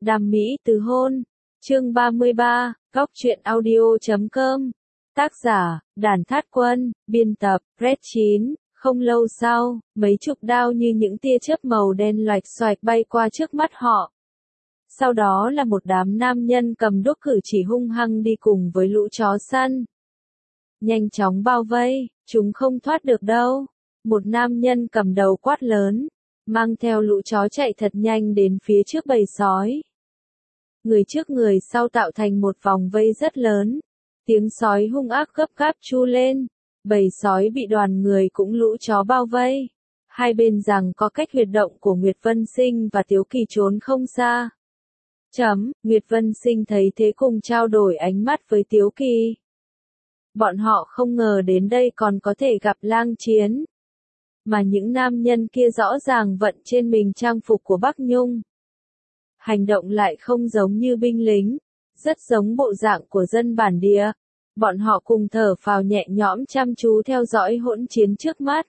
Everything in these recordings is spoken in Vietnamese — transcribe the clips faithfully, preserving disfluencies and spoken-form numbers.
Đam mỹ từ hôn. Chương ba mươi ba, góc truyện audio chấm com. Tác giả, Đàn Thát Quân, biên tập, Red chín. Không lâu sau, mấy chục đao như những tia chớp màu đen loạch xoạch bay qua trước mắt họ. Sau đó là một đám nam nhân cầm đuốc cử chỉ hung hăng đi cùng với lũ chó săn. Nhanh chóng bao vây, chúng không thoát được đâu. Một nam nhân cầm đầu quát lớn, mang theo lũ chó chạy thật nhanh đến phía trước bầy sói. Người trước người sau tạo thành một vòng vây rất lớn. Tiếng sói hung ác gấp gáp chu lên. Bầy sói bị đoàn người cũng lũ chó bao vây. Hai bên rằng có cách huyệt động của Nguyệt Vân Sinh và Tiếu Kỳ trốn không xa. Chấm, Nguyệt Vân Sinh thấy thế cùng trao đổi ánh mắt với Tiếu Kỳ. Bọn họ không ngờ đến đây còn có thể gặp lang chiến. Mà những nam nhân kia rõ ràng vận trên mình trang phục của Bắc Nhung. Hành động lại không giống như binh lính, rất giống bộ dạng của dân bản địa. Bọn họ cùng thở phào nhẹ nhõm chăm chú theo dõi hỗn chiến trước mắt.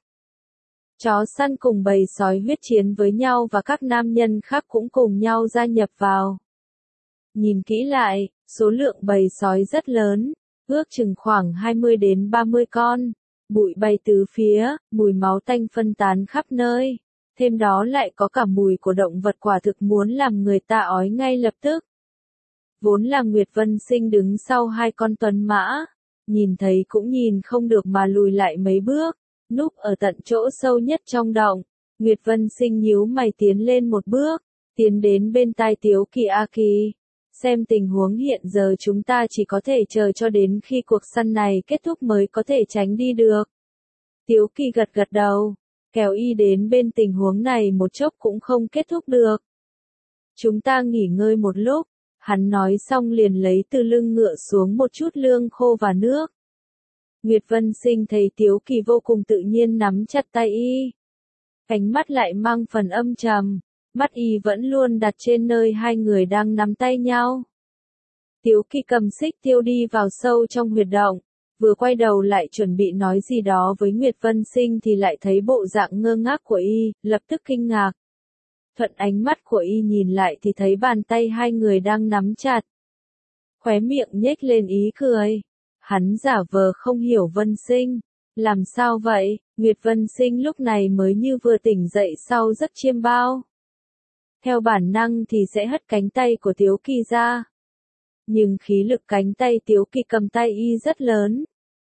Chó săn cùng bầy sói huyết chiến với nhau và các nam nhân khác cũng cùng nhau gia nhập vào. Nhìn kỹ lại, số lượng bầy sói rất lớn, ước chừng khoảng hai mươi đến ba mươi con. Bụi bay tứ phía, mùi máu tanh phân tán khắp nơi. Thêm đó lại có cả mùi của động vật quả thực muốn làm người ta ói ngay lập tức. Vốn là Nguyệt Vân Sinh đứng sau hai con tuấn mã. Nhìn thấy cũng nhìn không được mà lùi lại mấy bước. Núp ở tận chỗ sâu nhất trong động. Nguyệt Vân Sinh nhíu mày tiến lên một bước. Tiến đến bên tai Tiếu Kỳ. A Kỳ. Xem tình huống hiện giờ chúng ta chỉ có thể chờ cho đến khi cuộc săn này kết thúc mới có thể tránh đi được. Tiếu Kỳ gật gật đầu. Kéo y đến bên tình huống này một chốc cũng không kết thúc được. Chúng ta nghỉ ngơi một lúc. Hắn nói xong liền lấy từ lưng ngựa xuống một chút lương khô và nước. Nguyệt Vân Sinh thấy Tiếu Kỳ vô cùng tự nhiên nắm chặt tay y. Ánh mắt lại mang phần âm trầm. Mắt y vẫn luôn đặt trên nơi hai người đang nắm tay nhau. Tiếu Kỳ cầm xích tiêu đi vào sâu trong huyệt động. Vừa quay đầu lại chuẩn bị nói gì đó với Nguyệt Vân Sinh thì lại thấy bộ dạng ngơ ngác của y, lập tức kinh ngạc. Thuận ánh mắt của y nhìn lại thì thấy bàn tay hai người đang nắm chặt. Khóe miệng nhếch lên ý cười. Hắn giả vờ không hiểu Vân Sinh. Làm sao vậy? Nguyệt Vân Sinh lúc này mới như vừa tỉnh dậy sau giấc chiêm bao. Theo bản năng thì sẽ hất cánh tay của Tiếu Kỳ ra. Nhưng khí lực cánh tay Tiếu Kỳ cầm tay y rất lớn.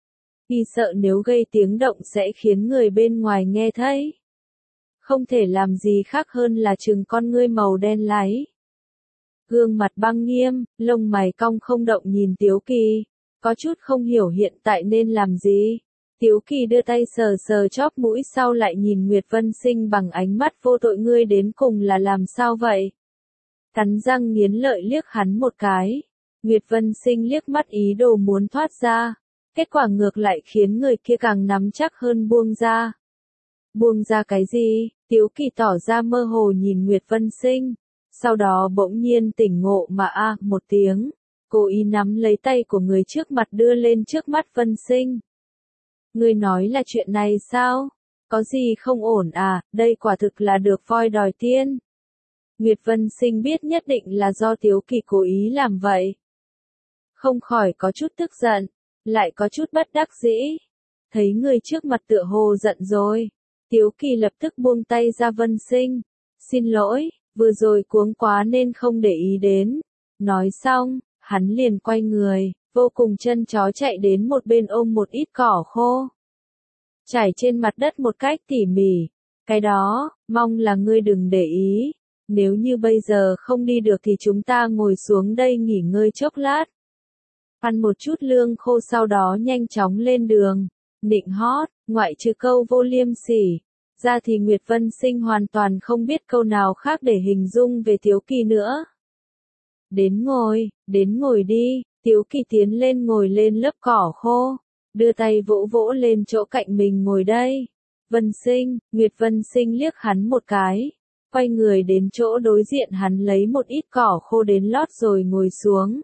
Y sợ nếu gây tiếng động sẽ khiến người bên ngoài nghe thấy. Không thể làm gì khác hơn là trừng con ngươi màu đen láy. Gương mặt băng nghiêm, lông mày cong không động nhìn Tiếu Kỳ. Có chút không hiểu hiện tại nên làm gì. Tiếu Kỳ đưa tay sờ sờ chóp mũi sau lại nhìn Nguyệt Vân Sinh bằng ánh mắt vô tội, ngươi đến cùng là làm sao vậy? Cắn răng nghiến lợi liếc hắn một cái. Nguyệt Vân Sinh liếc mắt ý đồ muốn thoát ra. Kết quả ngược lại khiến người kia càng nắm chắc hơn buông ra. Buông ra cái gì? Tiếu Kỳ tỏ ra mơ hồ nhìn Nguyệt Vân Sinh. Sau đó bỗng nhiên tỉnh ngộ mà a à, một tiếng. Cô ý nắm lấy tay của người trước mặt đưa lên trước mắt Vân Sinh. Ngươi nói là chuyện này sao? Có gì không ổn à, đây quả thực là được voi đòi tiên. Nguyệt Vân Sinh biết nhất định là do Tiếu Kỳ cố ý làm vậy. Không khỏi có chút tức giận, lại có chút bất đắc dĩ. Thấy người trước mặt tựa hồ giận rồi. Tiếu Kỳ lập tức buông tay ra Vân Sinh. Xin lỗi, vừa rồi cuống quá nên không để ý đến. Nói xong, hắn liền quay người. Vô cùng chân chó chạy đến một bên ôm một ít cỏ khô. Trải trên mặt đất một cách tỉ mỉ. Cái đó, mong là ngươi đừng để ý. Nếu như bây giờ không đi được thì chúng ta ngồi xuống đây nghỉ ngơi chốc lát. Ăn một chút lương khô sau đó nhanh chóng lên đường. Nịnh hót, ngoại trừ câu vô liêm sỉ. Ra thì Nguyệt Vân Sinh hoàn toàn không biết câu nào khác để hình dung về Tiếu Kỳ nữa. Đến ngồi, đến ngồi đi. Tiếu Kỳ tiến lên ngồi lên lớp cỏ khô, đưa tay vỗ vỗ lên chỗ cạnh mình ngồi đây. Vân Sinh, Nguyệt Vân Sinh liếc hắn một cái, quay người đến chỗ đối diện hắn lấy một ít cỏ khô đến lót rồi ngồi xuống.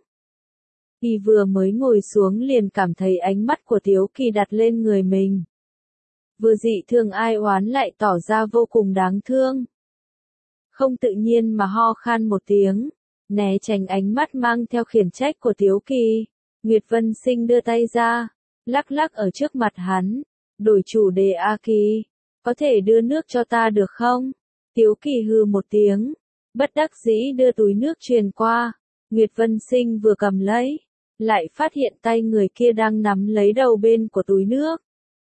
Y vừa mới ngồi xuống liền cảm thấy ánh mắt của Tiếu Kỳ đặt lên người mình. Vừa dị thương ai oán lại tỏ ra vô cùng đáng thương. Không tự nhiên mà ho khan một tiếng. né tránh ánh mắt mang theo khiển trách của Tiếu Kỳ. Nguyệt Vân Sinh đưa tay ra, lắc lắc ở trước mặt hắn, đổi chủ đề A Kỳ, có thể đưa nước cho ta được không? Tiếu Kỳ hừ một tiếng, bất đắc dĩ đưa túi nước truyền qua, Nguyệt Vân Sinh vừa cầm lấy, lại phát hiện tay người kia đang nắm lấy đầu bên của túi nước.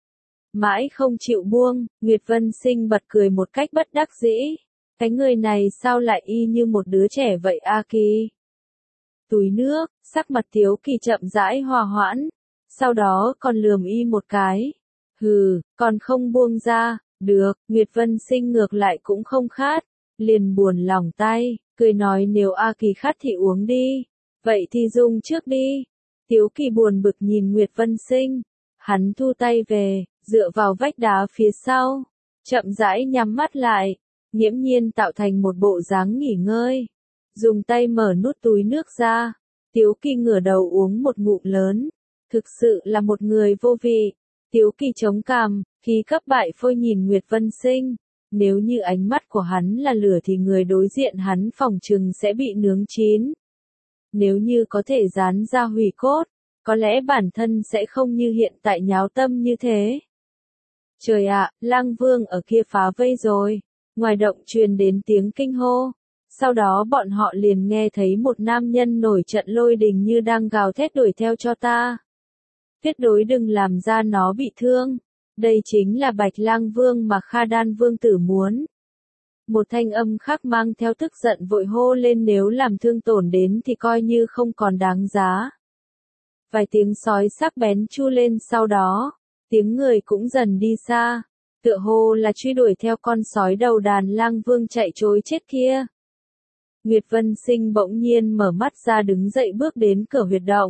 Mãi không chịu buông, Nguyệt Vân Sinh bật cười một cách bất đắc dĩ, cái người này sao lại y như một đứa trẻ vậy A Kỳ? Túi nước, sắc mặt Tiếu Kỳ chậm rãi hòa hoãn, sau đó còn lườm y một cái. Hừ, còn không buông ra, được, Nguyệt Vân Sinh ngược lại cũng không khát, liền buồn lòng tay, cười nói nếu A Kỳ khát thì uống đi, vậy thì dùng trước đi. Tiếu Kỳ buồn bực nhìn Nguyệt Vân Sinh, hắn thu tay về, dựa vào vách đá phía sau, chậm rãi nhắm mắt lại, nghiễm nhiên tạo thành một bộ dáng nghỉ ngơi, dùng tay mở nút túi nước ra. Tiếu Kỳ ngửa đầu uống một ngụm lớn, thực sự là một người vô vị. Tiếu Kỳ chống cằm, khí cấp bại phôi nhìn Nguyệt Vân Sinh, nếu như ánh mắt của hắn là lửa thì người đối diện hắn phỏng chừng sẽ bị nướng chín. Nếu như có thể rán ra hủy cốt, có lẽ bản thân sẽ không như hiện tại nháo tâm như thế. Trời ạ, Lang Vương ở kia phá vây rồi. Ngoài động truyền đến tiếng kinh hô. Sau đó bọn họ liền nghe thấy một nam nhân nổi trận lôi đình như đang gào thét đuổi theo cho ta. Tuyệt đối đừng làm ra nó bị thương. Đây chính là Bạch Lang Vương mà Kha Đan Vương tử muốn. Một thanh âm khác mang theo tức giận vội hô lên nếu làm thương tổn đến thì coi như không còn đáng giá. Vài tiếng sói sắc bén chu lên sau đó, tiếng người cũng dần đi xa, tựa hồ là truy đuổi theo con sói đầu đàn Lang Vương chạy trối chết kia. Nguyệt Vân Sinh bỗng nhiên mở mắt ra đứng dậy bước đến cửa huyệt động.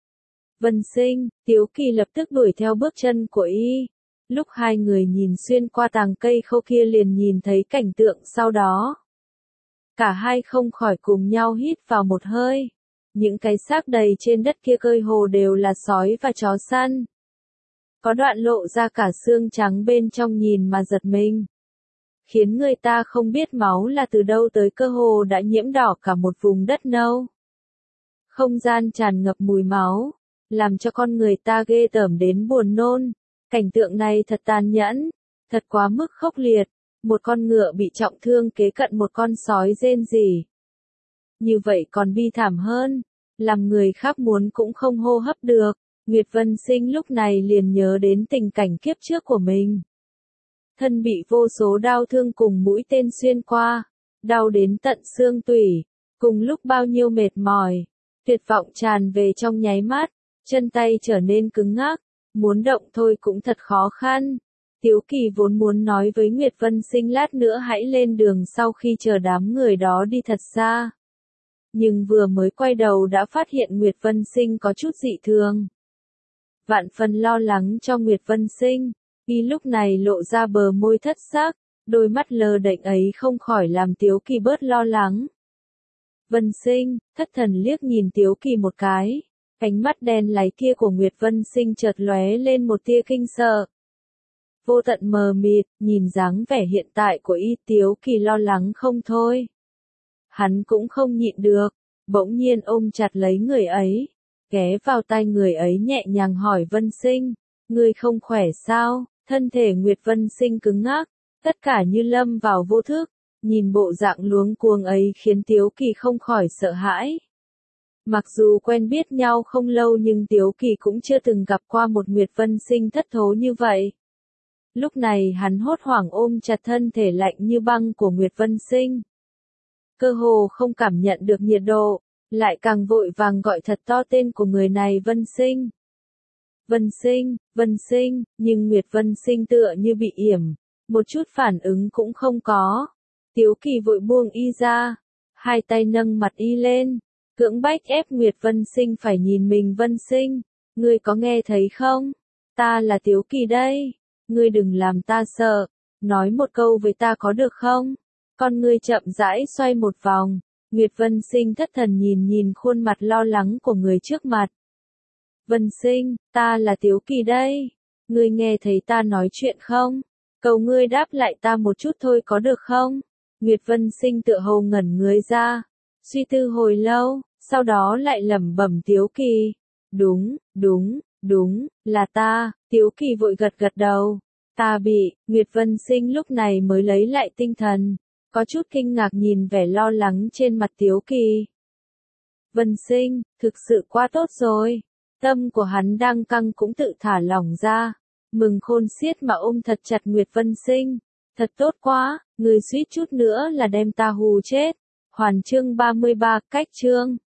Vân Sinh, Tiếu Kỳ lập tức đuổi theo bước chân của y. Lúc hai người nhìn xuyên qua tàng cây khô kia liền nhìn thấy cảnh tượng sau đó. Cả hai không khỏi cùng nhau hít vào một hơi. Những cái xác đầy trên đất kia cơ hồ đều là sói và chó săn. Có đoạn lộ ra cả xương trắng bên trong nhìn mà giật mình. Khiến người ta không biết máu là từ đâu tới cơ hồ đã nhiễm đỏ cả một vùng đất nâu. Không gian tràn ngập mùi máu, làm cho con người ta ghê tởm đến buồn nôn. Cảnh tượng này thật tàn nhẫn, thật quá mức khốc liệt. Một con ngựa bị trọng thương kế cận một con sói rên rỉ. Như vậy còn bi thảm hơn, làm người khác muốn cũng không hô hấp được. Nguyệt Vân Sinh lúc này liền nhớ đến tình cảnh kiếp trước của mình. Thân bị vô số đau thương cùng mũi tên xuyên qua, đau đến tận xương tủy, cùng lúc bao nhiêu mệt mỏi, tuyệt vọng tràn về trong nháy mắt, chân tay trở nên cứng ngắc, muốn động thôi cũng thật khó khăn. Tiếu Kỳ vốn muốn nói với Nguyệt Vân Sinh lát nữa hãy lên đường sau khi chờ đám người đó đi thật xa. Nhưng vừa mới quay đầu đã phát hiện Nguyệt Vân Sinh có chút dị thường. Vạn phần lo lắng cho Nguyệt Vân Sinh, y lúc này lộ ra bờ môi thất sắc, đôi mắt lờ đễnh ấy không khỏi làm Tiếu Kỳ bớt lo lắng. Vân Sinh, thất thần liếc nhìn Tiếu Kỳ một cái, ánh mắt đen láy kia của Nguyệt Vân Sinh chợt lóe lên một tia kinh sợ. Vô tận mờ mịt, nhìn dáng vẻ hiện tại của y, Tiếu Kỳ lo lắng không thôi. Hắn cũng không nhịn được, bỗng nhiên ôm chặt lấy người ấy, ghé vào tai người ấy nhẹ nhàng hỏi Vân Sinh, ngươi không khỏe sao? Thân thể Nguyệt Vân Sinh cứng ngắc, tất cả như lâm vào vô thức, nhìn bộ dạng luống cuống ấy khiến Tiếu Kỳ không khỏi sợ hãi. Mặc dù quen biết nhau không lâu nhưng Tiếu Kỳ cũng chưa từng gặp qua một Nguyệt Vân Sinh thất thố như vậy. Lúc này hắn hốt hoảng ôm chặt thân thể lạnh như băng của Nguyệt Vân Sinh. Cơ hồ không cảm nhận được nhiệt độ, lại càng vội vàng gọi thật to tên của người này Vân Sinh. Vân Sinh, Vân Sinh, nhưng Nguyệt Vân Sinh tựa như bị yểm, một chút phản ứng cũng không có. Tiếu Kỳ vội buông y ra, hai tay nâng mặt y lên, cưỡng bách ép Nguyệt Vân Sinh phải nhìn mình. Vân Sinh, ngươi có nghe thấy không? Ta là Tiếu Kỳ đây, ngươi đừng làm ta sợ, nói một câu với ta có được không? Con ngươi chậm rãi xoay một vòng, Nguyệt Vân Sinh thất thần nhìn nhìn khuôn mặt lo lắng của người trước mặt. Vân Sinh, ta là Tiếu Kỳ đây, ngươi nghe thấy ta nói chuyện không? Cầu ngươi đáp lại ta một chút thôi có được không? Nguyệt Vân Sinh tựa hồ ngẩn người ra, Suy tư hồi lâu, sau đó lại lẩm bẩm Tiếu Kỳ. Đúng, đúng, đúng, là ta, Tiếu Kỳ vội gật gật đầu. Ta bị, Nguyệt Vân Sinh lúc này mới lấy lại tinh thần, có chút kinh ngạc nhìn vẻ lo lắng trên mặt Tiếu Kỳ. Vân Sinh, thực sự quá tốt rồi. Tâm của hắn đang căng cũng tự thả lỏng ra. Mừng khôn xiết mà ôm thật chặt Nguyệt Vân Sinh. Thật tốt quá, người suýt chút nữa là đem ta hù chết. Hoàn chương ba mươi ba, cách chương.